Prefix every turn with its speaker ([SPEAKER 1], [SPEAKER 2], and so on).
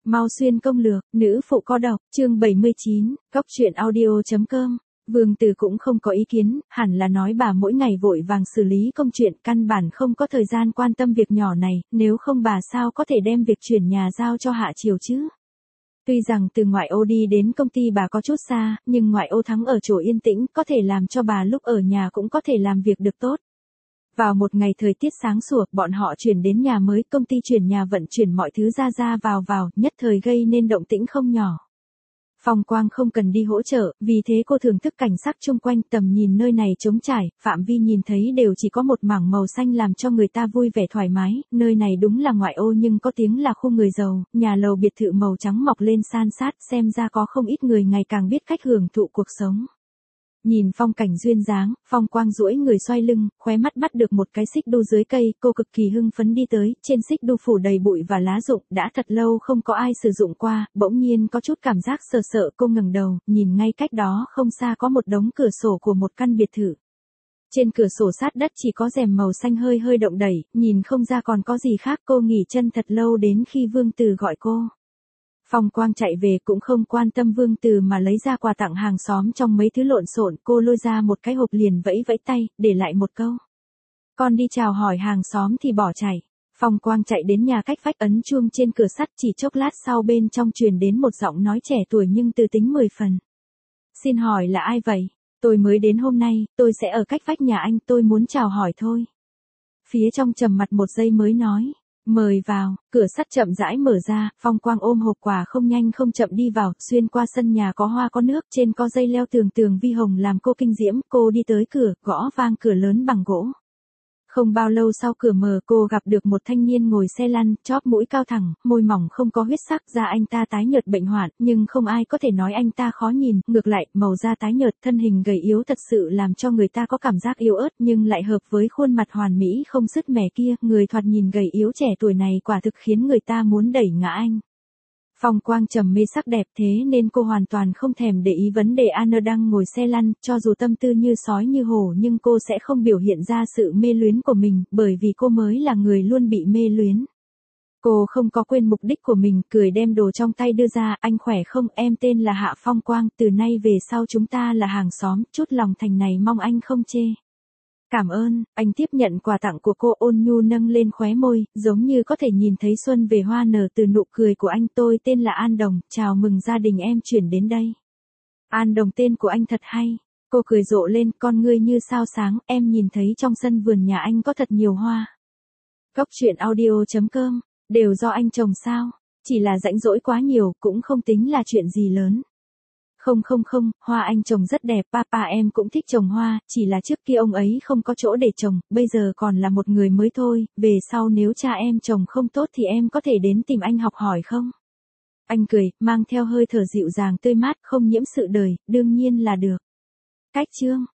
[SPEAKER 1] Mau xuyên công lược, nữ phụ có độc, chương 79, góc truyện audio.com. Vương Tử cũng không có ý kiến, hẳn là nói bà mỗi ngày vội vàng xử lý công chuyện, căn bản không có thời gian quan tâm việc nhỏ này, nếu không bà sao có thể đem việc chuyển nhà giao cho Hạ Triều chứ. Tuy rằng từ ngoại ô đi đến công ty bà có chút xa, nhưng ngoại ô thắng ở chỗ yên tĩnh, có thể làm cho bà lúc ở nhà cũng có thể làm việc được tốt. Vào một ngày thời tiết sáng sủa, bọn họ chuyển đến nhà mới, công ty chuyển nhà vận chuyển mọi thứ ra vào, nhất thời gây nên động tĩnh không nhỏ. Phong Quang không cần đi hỗ trợ, vì thế cô thưởng thức cảnh sắc chung quanh, tầm nhìn nơi này trống trải, phạm vi nhìn thấy đều chỉ có một mảng màu xanh làm cho người ta vui vẻ thoải mái, nơi này đúng là ngoại ô nhưng có tiếng là khu người giàu, nhà lầu biệt thự màu trắng mọc lên san sát, xem ra có không ít người ngày càng biết cách hưởng thụ cuộc sống. Nhìn phong cảnh duyên dáng, Phong Quang duỗi người xoay lưng, khóe mắt bắt được một cái xích đu dưới cây, cô cực kỳ hưng phấn đi tới, trên xích đu phủ đầy bụi và lá rụng, đã thật lâu không có ai sử dụng qua, bỗng nhiên có chút cảm giác sợ, cô ngẩng đầu, nhìn ngay cách đó không xa có một đống cửa sổ của một căn biệt thự. Trên cửa sổ sát đất chỉ có rèm màu xanh hơi động đẩy, nhìn không ra còn có gì khác, cô nghỉ chân thật lâu đến khi Vương Từ gọi cô. Phong Quang chạy về cũng không quan tâm Vương Từ mà lấy ra quà tặng hàng xóm trong mấy thứ lộn xộn, cô lôi ra một cái hộp liền vẫy tay, để lại một câu. Con đi chào hỏi hàng xóm thì bỏ chạy. Phong Quang chạy đến nhà cách vách ấn chuông trên cửa sắt, chỉ chốc lát sau bên trong truyền đến một giọng nói trẻ tuổi nhưng từ tính 10 phần. Xin hỏi là ai vậy? Tôi mới đến hôm nay, tôi sẽ ở cách vách nhà anh, tôi muốn chào hỏi thôi. Phía trong trầm mặt một giây mới nói. Mời vào, cửa sắt chậm rãi mở ra, Phong Quang ôm hộp quà không nhanh không chậm đi vào, xuyên qua sân nhà có hoa có nước, trên có dây leo tường vi hồng làm cô kinh diễm, cô đi tới cửa, gõ vang cửa lớn bằng gỗ. Không bao lâu sau cửa mở, cô gặp được một thanh niên ngồi xe lăn, chóp mũi cao thẳng, môi mỏng không có huyết sắc, da anh ta tái nhợt bệnh hoạn, nhưng không ai có thể nói anh ta khó nhìn, ngược lại, màu da tái nhợt, thân hình gầy yếu thật sự làm cho người ta có cảm giác yếu ớt nhưng lại hợp với khuôn mặt hoàn mỹ không sứt mẻ kia, người thoạt nhìn gầy yếu trẻ tuổi này quả thực khiến người ta muốn đẩy ngã anh. Phong Quang trầm mê sắc đẹp, thế nên cô hoàn toàn không thèm để ý vấn đề Anna đang ngồi xe lăn, cho dù tâm tư như sói như hổ nhưng cô sẽ không biểu hiện ra sự mê luyến của mình, bởi vì cô mới là người luôn bị mê luyến. Cô không có quên mục đích của mình, cười đem đồ trong tay đưa ra, anh khỏe không, em tên là Hạ Phong Quang, từ nay về sau chúng ta là hàng xóm, chút lòng thành này mong anh không chê. Cảm ơn, anh tiếp nhận quà tặng của cô, ôn nhu nâng lên khóe môi, giống như có thể nhìn thấy xuân về hoa nở từ nụ cười của anh. Tôi tên là An Đồng, chào mừng gia đình em chuyển đến đây. An Đồng, tên của anh thật hay. Cô cười rộ lên, con ngươi như sao sáng, em nhìn thấy trong sân vườn nhà anh có thật nhiều hoa. Góc truyện audio.com, đều do anh trồng sao? Chỉ là rãnh rỗi quá nhiều, cũng không tính là chuyện gì lớn. Không, hoa anh trồng rất đẹp, papa em cũng thích trồng hoa, chỉ là trước kia ông ấy không có chỗ để trồng, bây giờ còn là một người mới thôi, về sau nếu cha em trồng không tốt thì em có thể đến tìm anh học hỏi không? Anh cười, mang theo hơi thở dịu dàng tươi mát, không nhiễm sự đời, đương nhiên là được. Cách chương